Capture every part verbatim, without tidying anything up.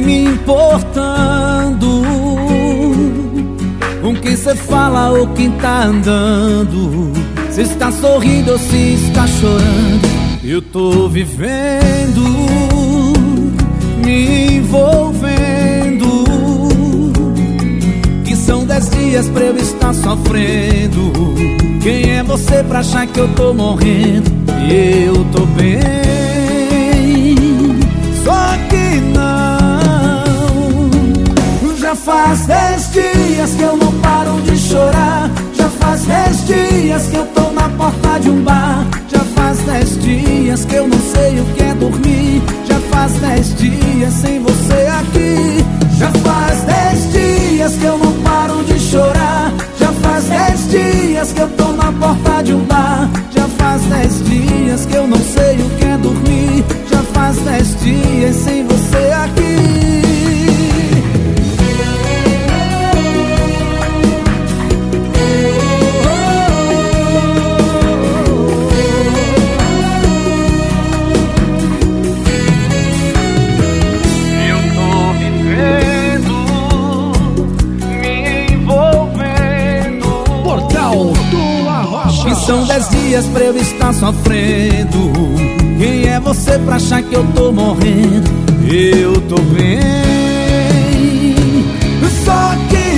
me importando com quem cê fala ou quem tá andando, se está sorrindo ou se está chorando. Eu tô vivendo, me envolvendo, que são dez dias pra eu estar sofrendo. Quem é você pra achar que eu tô morrendo? Eu tô bem, só que não. Já faz dez dias que eu não paro de chorar. Já faz dez dias que eu tô na porta de um bar. Já faz dez dias que eu não sei o que é dormir. Já faz dez dias sem você aqui. Já faz dez dias que eu não paro de chorar. Já faz dez dias que eu tô na porta de um bar. Já faz dez dias que eu não sei o que é dormir. Já faz dez dias sem você aqui. Que são dez dias pra eu estar sofrendo. Quem é você pra achar que eu tô morrendo? Eu tô bem, só que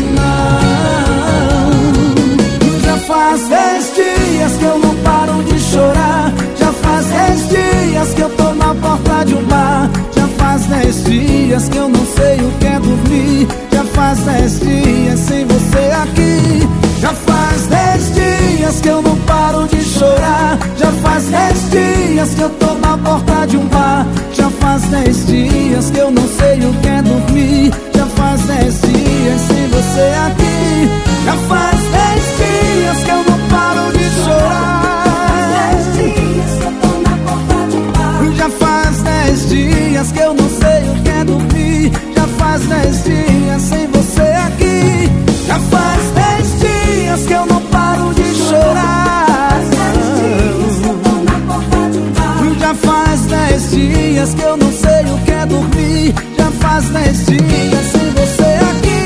não. Já faz dez dias que eu não paro de chorar. Já faz dez dias que eu tô na porta de um bar. Já faz dez dias que eu não sei o que é dormir. Já faz dez dias sem você aqui. Já faz dez dias que eu não paro de chorar. Já faz dez dias que eu tô na porta de um bar. Já faz dez dias que eu não sei o que é dormir. Já faz dez dias sem você aqui. Já faz dez dias que eu não paro de chorar. Já faz dez dias que eu não sei o que é dormir. Já faz dez dias sem você aqui. Já faz dez dias que eu não paro de chorar. Já faz dez dias que eu não sei o que é dormir. Já faz dez dias sem você aqui.